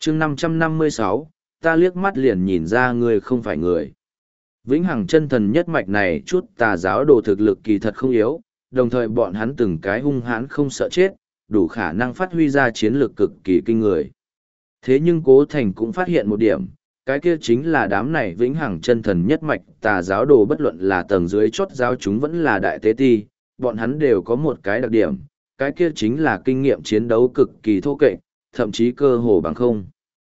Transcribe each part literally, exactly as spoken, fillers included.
chương năm trăm năm mươi sáu, ta liếc mắt liền nhìn ra ngươi không phải người. Vĩnh Hằng chân thần nhất mạch này chút tà giáo đồ thực lực kỳ thật không yếu, đồng thời bọn hắn từng cái hung hãn không sợ chết, đủ khả năng phát huy ra chiến lược cực kỳ kinh người. Thế nhưng Cố Thành cũng phát hiện một điểm, cái kia chính là đám này Vĩnh Hằng chân thần nhất mạch tà giáo đồ bất luận là tầng dưới chót giáo chúng vẫn là đại tế ti, bọn hắn đều có một cái đặc điểm, cái kia chính là kinh nghiệm chiến đấu cực kỳ thô kệch, thậm chí cơ hồ bằng không.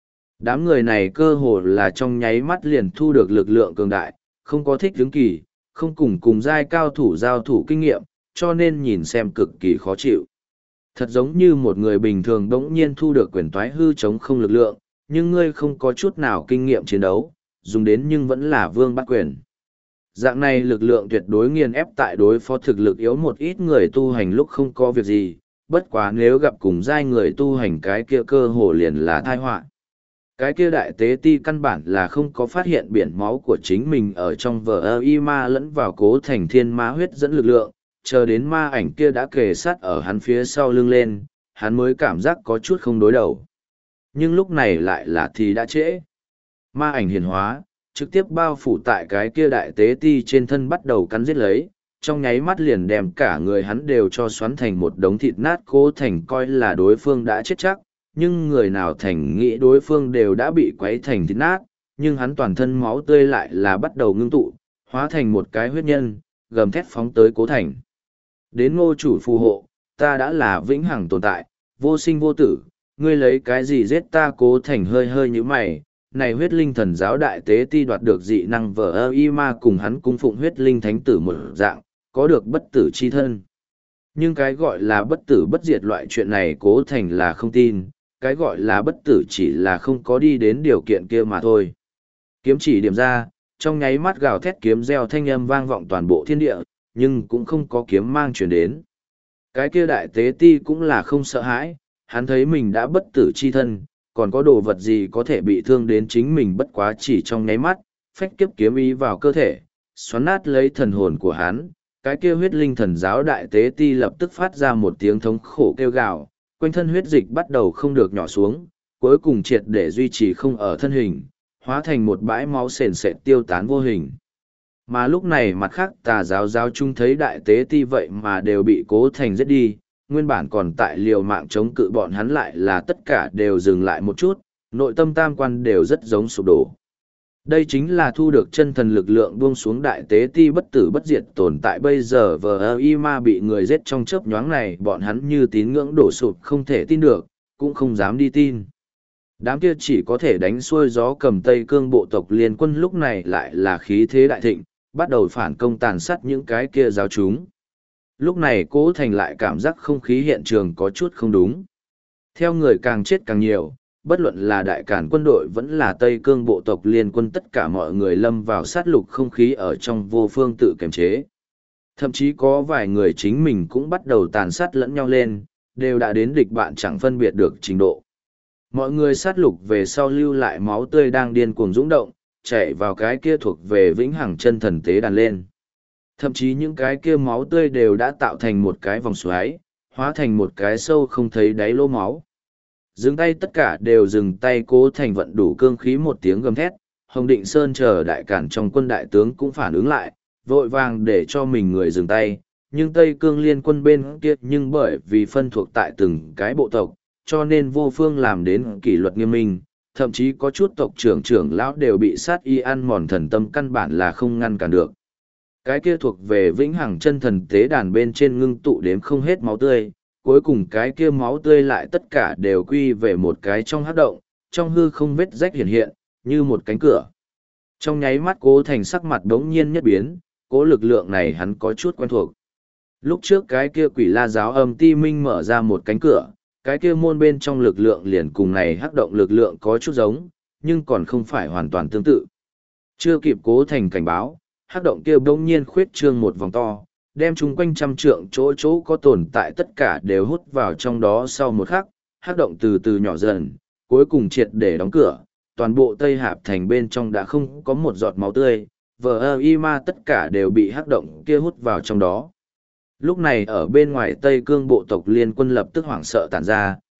Đám người này cơ hồ là trong nháy mắt liền thu được lực lượng cường đại, không có thích ứng kỳ, không cùng cùng giai cao thủ giao thủ kinh nghiệm, cho nên nhìn xem cực kỳ khó chịu. Thật giống như một người bình thường đống nhiên thu được quyền toái hư chống không lực lượng, nhưng ngươi không có chút nào kinh nghiệm chiến đấu, dùng đến nhưng vẫn là vương bắt quyền. Dạng này lực lượng tuyệt đối nghiền ép tại đối phó thực lực yếu một ít người tu hành lúc không có việc gì, bất quá nếu gặp cùng giai người tu hành cái kia cơ hồ liền là tai họa. Cái kia đại tế ti căn bản là không có phát hiện biển máu của chính mình ở trong vở y ma lẫn vào Cố Thành thiên ma huyết dẫn lực lượng, chờ đến ma ảnh kia đã kề sát ở hắn phía sau lưng lên, hắn mới cảm giác có chút không đối đầu. Nhưng lúc này lại là thì đã trễ. Ma ảnh hiển hóa, trực tiếp bao phủ tại cái kia đại tế ti trên thân bắt đầu cắn giết lấy, trong nháy mắt liền đem cả người hắn đều cho xoắn thành một đống thịt nát. Cố Thành coi là đối phương đã chết chắc, nhưng người nào thành nghĩ đối phương đều đã bị quấy thành thịt nát, nhưng hắn toàn thân máu tươi lại là bắt đầu ngưng tụ, hóa thành một cái huyết nhân, gầm thét phóng tới Cố Thành. Đến Ngô chủ phù hộ, ta đã là vĩnh hằng tồn tại, vô sinh vô tử, ngươi lấy cái gì giết ta? Cố Thành hơi hơi như mày, này huyết linh thần giáo đại tế ti đoạt được dị năng vờ ơ y ma cùng hắn cung phụng huyết linh thánh tử một dạng, có được bất tử chi thân. Nhưng cái gọi là bất tử bất diệt loại chuyện này Cố Thành là không tin, cái gọi là bất tử chỉ là không có đi đến điều kiện kia mà thôi. Kiếm chỉ điểm ra, trong nháy mắt gào thét kiếm reo thanh âm vang vọng toàn bộ thiên địa, nhưng cũng không có kiếm mang truyền đến. Cái kia đại tế ti cũng là không sợ hãi, hắn thấy mình đã bất tử chi thân, còn có đồ vật gì có thể bị thương đến chính mình bất quá chỉ trong nháy mắt, phách kiếp kiếm ý vào cơ thể, xoắn nát lấy thần hồn của hắn. Cái kia huyết linh thần giáo đại tế ti lập tức phát ra một tiếng thống khổ kêu gào, quanh thân huyết dịch bắt đầu không được nhỏ xuống, cuối cùng triệt để duy trì không ở thân hình, hóa thành một bãi máu sền sệt tiêu tán vô hình. Mà lúc này mặt khác tà giáo giáo chung thấy đại tế ti vậy mà đều bị Cố Thành giết đi, nguyên bản còn tại liều mạng chống cự bọn hắn lại là tất cả đều dừng lại một chút, nội tâm tam quan đều rất giống sụp đổ. Đây chính là thu được chân thần lực lượng buông xuống đại tế ti bất tử bất diệt tồn tại bây giờ vờ y ma bị người giết trong chớp nhoáng này, bọn hắn như tín ngưỡng đổ sụp không thể tin được, cũng không dám đi tin. Đám kia chỉ có thể đánh xuôi gió cầm Tây Cương bộ tộc liên quân lúc này lại là khí thế đại thịnh, bắt đầu phản công tàn sát những cái kia giáo chúng. Lúc này Cố Thành lại cảm giác không khí hiện trường có chút không đúng. Theo người càng chết càng nhiều, bất luận là đại cản quân đội vẫn là Tây Cương bộ tộc liên quân, tất cả mọi người lâm vào sát lục không khí ở trong vô phương tự kiềm chế. Thậm chí có vài người chính mình cũng bắt đầu tàn sát lẫn nhau lên, đều đã đến địch bạn chẳng phân biệt được trình độ. Mọi người sát lục về sau lưu lại máu tươi đang điên cuồng dũng động, chạy vào cái kia thuộc về vĩnh hằng chân thần tế đàn lên. Thậm chí những cái kia máu tươi đều đã tạo thành một cái vòng xoáy, hóa thành một cái sâu không thấy đáy lỗ máu. Dừng tay, tất cả đều dừng tay. Cố Thành vận đủ cương khí một tiếng gầm thét, Hồng Định Sơn chờ đại cản trong quân đại tướng cũng phản ứng lại, vội vàng để cho mình người dừng tay, nhưng Tây Cương liên quân bên kia nhưng bởi vì phân thuộc tại từng cái bộ tộc, cho nên vô phương làm đến kỷ luật nghiêm minh, thậm chí có chút tộc trưởng trưởng lão đều bị sát y ăn mòn thần tâm, căn bản là không ngăn cản được. Cái kia thuộc về vĩnh hằng chân thần tế đàn bên trên ngưng tụ đếm không hết máu tươi, cuối cùng cái kia máu tươi lại tất cả đều quy về một cái trong hắc động, trong hư không vết rách hiện hiện, như một cánh cửa. Trong nháy mắt Cố Thành sắc mặt đống nhiên nhất biến, cố lực lượng này hắn có chút quen thuộc. Lúc trước cái kia quỷ la giáo âm ti minh mở ra một cánh cửa, cái kia môn bên trong lực lượng liền cùng này hắc động lực lượng có chút giống, nhưng còn không phải hoàn toàn tương tự. Chưa kịp Cố Thành cảnh báo, hắc động kia bỗng nhiên khuyết trương một vòng to, đem chúng quanh trăm trượng chỗ chỗ có tồn tại tất cả đều hút vào trong đó. Sau một khắc, hắc động từ từ nhỏ dần, cuối cùng triệt để đóng cửa, toàn bộ Tây Hạp thành bên trong đã không có một giọt máu tươi, vờ y ma tất cả đều bị hắc động kia hút vào trong đó. Lúc này ở bên ngoài Tây Cương bộ tộc liên quân lập tức hoảng sợ tản ra,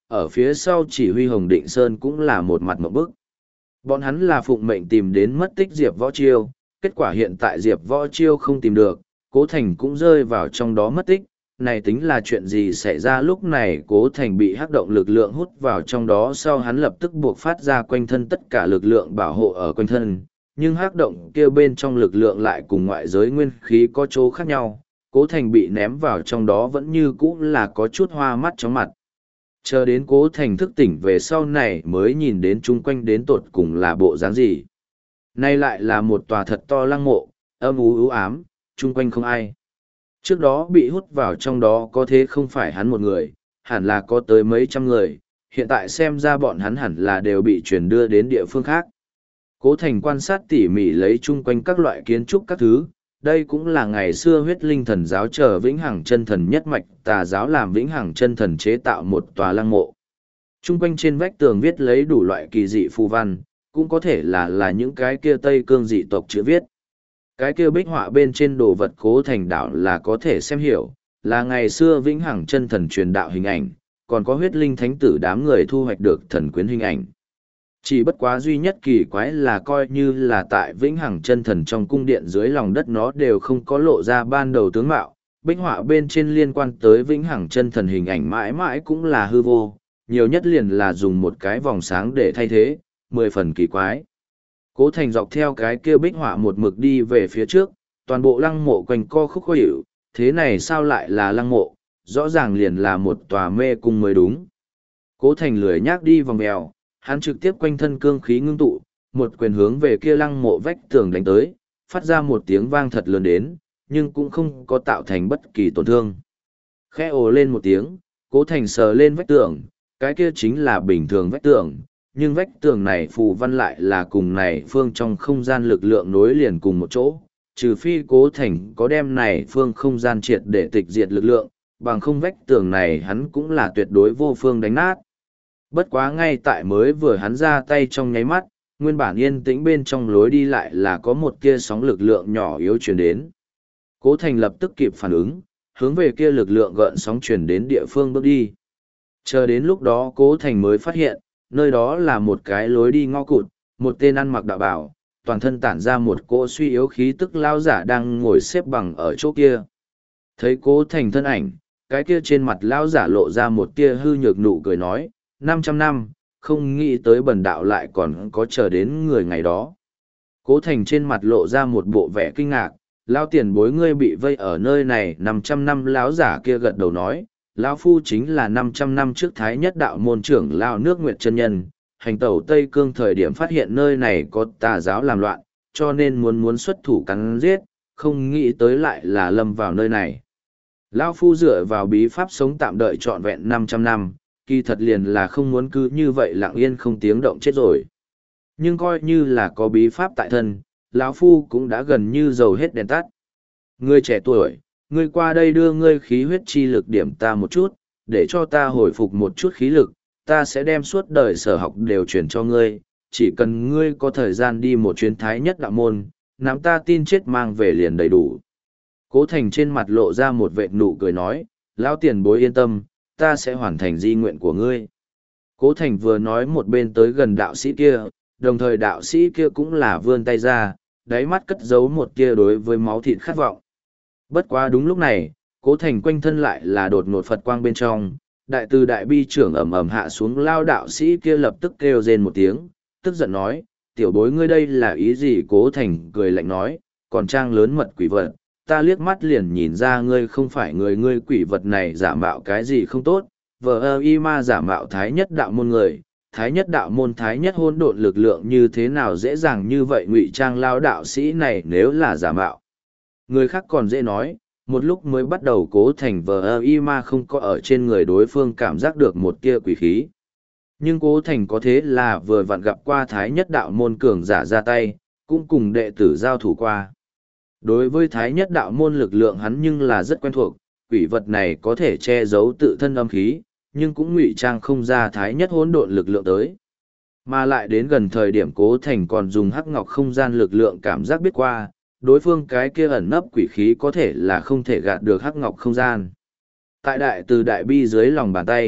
ở phía sau chỉ huy Hồng Định Sơn cũng là một mặt một bức. Bọn hắn là phụng mệnh tìm đến mất tích Diệp Võ Chiêu, kết quả hiện tại Diệp Võ Chiêu không tìm được, Cố Thành cũng rơi vào trong đó mất tích. Này tính là chuyện gì xảy ra lúc này? Cố Thành bị hắc động lực lượng hút vào trong đó, sau hắn lập tức buộc phát ra quanh thân tất cả lực lượng bảo hộ ở quanh thân, nhưng hắc động kia bên trong lực lượng lại cùng ngoại giới nguyên khí có chỗ khác nhau. Cố Thành bị ném vào trong đó vẫn như cũ là có chút hoa mắt chóng mặt. Chờ đến Cố Thành thức tỉnh về sau này mới nhìn đến chung quanh đến tột cùng là bộ dáng gì. Nay lại là một tòa thật to lăng mộ, âm u u ám, chung quanh không ai. Trước đó bị hút vào trong đó có thế không phải hắn một người, hẳn là có tới mấy trăm người, hiện tại xem ra bọn hắn hẳn là đều bị chuyển đưa đến địa phương khác. Cố Thành quan sát tỉ mỉ lấy chung quanh các loại kiến trúc các thứ, đây cũng là ngày xưa huyết linh thần giáo chờ vĩnh hằng chân thần nhất mạch tà giáo làm vĩnh hằng chân thần chế tạo một tòa lăng mộ. Chung quanh trên vách tường viết lấy đủ loại kỳ dị phù văn, cũng có thể là là những cái kia Tây Cương dị tộc chữ viết. Cái kia bích họa bên trên đồ vật Cố Thành đạo là có thể xem hiểu, là ngày xưa vĩnh hằng chân thần truyền đạo hình ảnh, còn có huyết linh thánh tử đám người thu hoạch được thần quyến hình ảnh. Chỉ bất quá duy nhất kỳ quái là coi như là tại vĩnh hằng chân thần trong cung điện dưới lòng đất nó đều không có lộ ra ban đầu tướng mạo, bích họa bên trên liên quan tới vĩnh hằng chân thần hình ảnh mãi mãi cũng là hư vô, nhiều nhất liền là dùng một cái vòng sáng để thay thế, mười phần kỳ quái. Cố Thành dọc theo cái kia bích họa một mực đi về phía trước, toàn bộ lăng mộ quanh co khúc khó hiểu, thế này sao lại là lăng mộ, rõ ràng liền là một tòa mê cung mới đúng. Cố Thành lười nhác đi vòng bèo, hắn trực tiếp quanh thân cương khí ngưng tụ, một quyền hướng về kia lăng mộ vách tường đánh tới, phát ra một tiếng vang thật lớn đến, nhưng cũng không có tạo thành bất kỳ tổn thương. Khẽ ồ lên một tiếng, Cố Thành sờ lên vách tường, cái kia chính là bình thường vách tường, nhưng vách tường này phù văn lại là cùng này phương trong không gian lực lượng nối liền cùng một chỗ, trừ phi Cố Thành có đem này phương không gian triệt để tịch diệt lực lượng, bằng không vách tường này hắn cũng là tuyệt đối vô phương đánh nát. Bất quá ngay tại mới vừa hắn ra tay trong nháy mắt, nguyên bản yên tĩnh bên trong lối đi lại là có một kia sóng lực lượng nhỏ yếu truyền đến. Cố Thành lập tức kịp phản ứng, hướng về kia lực lượng gợn sóng truyền đến địa phương bước đi. Chờ đến lúc đó Cố Thành mới phát hiện, nơi đó là một cái lối đi ngõ cụt, một tên ăn mặc đạo bào, toàn thân tản ra một cỗ suy yếu khí tức lao giả đang ngồi xếp bằng ở chỗ kia. Thấy Cố Thành thân ảnh, cái kia trên mặt lao giả lộ ra một tia hư nhược nụ cười nói, năm trăm năm, không nghĩ tới bần đạo lại còn có chờ đến người ngày đó. Cố Thành trên mặt lộ ra một bộ vẻ kinh ngạc, lao tiền bối ngươi bị vây ở nơi này năm trăm năm. Lão giả kia gật đầu nói, lão phu chính là năm trăm năm trước Thái Nhất Đạo môn trưởng lao nước Nguyệt chân nhân, hành tẩu Tây Cương thời điểm phát hiện nơi này có tà giáo làm loạn, cho nên muốn muốn xuất thủ cắn giết, không nghĩ tới lại là lâm vào nơi này. Lão phu dựa vào bí pháp sống tạm đợi trọn vẹn năm trăm năm, kỳ thật liền là không muốn cứ như vậy lặng yên không tiếng động chết rồi. Nhưng coi như là có bí pháp tại thân, lão phu cũng đã gần như dầu hết đèn tắt. Ngươi trẻ tuổi, ngươi qua đây đưa ngươi khí huyết chi lực điểm ta một chút, để cho ta hồi phục một chút khí lực, ta sẽ đem suốt đời sở học đều truyền cho ngươi, chỉ cần ngươi có thời gian đi một chuyến Thái Nhất Đạo môn, nắm ta tin chết mang về liền đầy đủ. Cố Thành trên mặt lộ ra một vệt nụ cười nói, lão tiền bối yên tâm, ta sẽ hoàn thành di nguyện của ngươi. Cố Thành vừa nói một bên tới gần đạo sĩ kia, đồng thời đạo sĩ kia cũng là vươn tay ra, đáy mắt cất giấu một kia đối với máu thịt khát vọng. Bất quá đúng lúc này, Cố Thành quanh thân lại là đột ngột Phật quang bên trong, đại từ đại bi trưởng ầm ầm hạ xuống, lao đạo sĩ kia lập tức kêu rên một tiếng, tức giận nói, tiểu bối ngươi đây là ý gì? Cố Thành cười lạnh nói, còn trang lớn mật quỷ vật, ta liếc mắt liền nhìn ra ngươi không phải người, ngươi quỷ vật này giả mạo cái gì không tốt, vờ ơ y ma giả mạo Thái Nhất Đạo môn người, Thái Nhất Đạo môn Thái Nhất hôn độn lực lượng như thế nào dễ dàng như vậy ngụy trang lao đạo sĩ này nếu là giả mạo. Người khác còn dễ nói, một lúc mới bắt đầu Cố Thành vờ ơ y ma không có ở trên người đối phương cảm giác được một tia quỷ khí. Nhưng Cố Thành có thế là vừa vặn gặp qua Thái Nhất Đạo môn cường giả ra tay, cũng cùng đệ tử giao thủ qua. Đối với Thái Nhất Đạo môn lực lượng hắn nhưng là rất quen thuộc, quỷ vật này có thể che giấu tự thân âm khí, nhưng cũng ngụy trang không ra Thái Nhất hỗn độn lực lượng tới. Mà lại đến gần thời điểm Cố Thành còn dùng hắc ngọc không gian lực lượng cảm giác biết qua, đối phương cái kia ẩn nấp quỷ khí có thể là không thể gạt được hắc ngọc không gian. Tại đại từ đại bi dưới lòng bàn tay,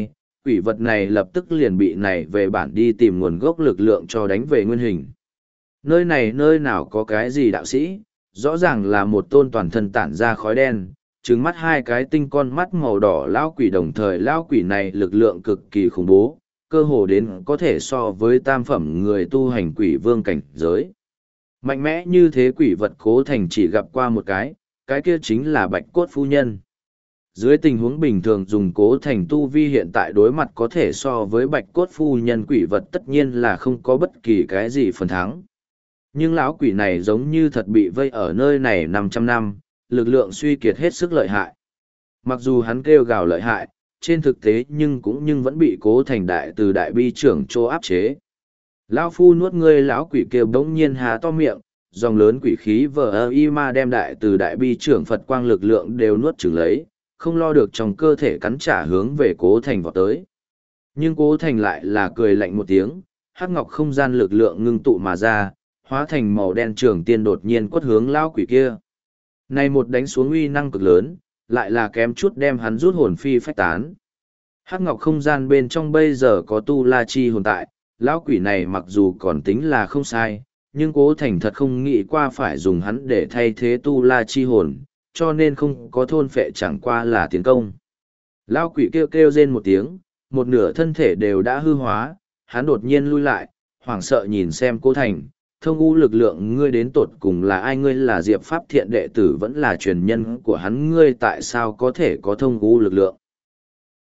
quỷ vật này lập tức liền bị này về bản đi tìm nguồn gốc lực lượng cho đánh về nguyên hình. Nơi này nơi nào có cái gì đạo sĩ, rõ ràng là một tôn toàn thân tản ra khói đen, trứng mắt hai cái tinh con mắt màu đỏ lão quỷ, đồng thời lão quỷ này lực lượng cực kỳ khủng bố, cơ hồ đến có thể so với tam phẩm người tu hành quỷ vương cảnh giới. Mạnh mẽ như thế quỷ vật Cố Thành chỉ gặp qua một cái, cái kia chính là Bạch Cốt Phu Nhân. Dưới tình huống bình thường dùng Cố Thành tu vi hiện tại đối mặt có thể so với Bạch Cốt Phu Nhân quỷ vật tất nhiên là không có bất kỳ cái gì phần thắng. Nhưng lão quỷ này giống như thật bị vây ở nơi này năm trăm năm, lực lượng suy kiệt hết sức lợi hại. Mặc dù hắn kêu gào lợi hại, trên thực tế nhưng cũng nhưng vẫn bị Cố Thành đại từ đại bi trưởng chỗ áp chế. Lão phu nuốt ngươi, lão quỷ kêu bỗng nhiên há to miệng, dòng lớn quỷ khí vờ ơ y ma đem đại từ đại bi trưởng Phật quang lực lượng đều nuốt chửng lấy, không lo được trong cơ thể cắn trả hướng về Cố Thành vọt tới. Nhưng Cố Thành lại là cười lạnh một tiếng, hắc ngọc không gian lực lượng ngưng tụ mà ra, hóa thành màu đen trường tiên đột nhiên quất hướng lão quỷ kia. Này một đánh xuống uy năng cực lớn, lại là kém chút đem hắn rút hồn phi phách tán. Hắc ngọc không gian bên trong bây giờ có tu la chi hồn tại, lão quỷ này mặc dù còn tính là không sai, nhưng Cố Thành thật không nghĩ qua phải dùng hắn để thay thế tu la chi hồn, cho nên không có thôn phệ, chẳng qua là tiến công. Lão quỷ kêu kêu rên một tiếng, một nửa thân thể đều đã hư hóa, hắn đột nhiên lui lại, hoảng sợ nhìn xem Cố Thành, thông u lực lượng ngươi đến tột cùng là ai? Ngươi là Diệp Pháp Thiện đệ tử vẫn là truyền nhân của hắn, ngươi tại sao có thể có thông u lực lượng?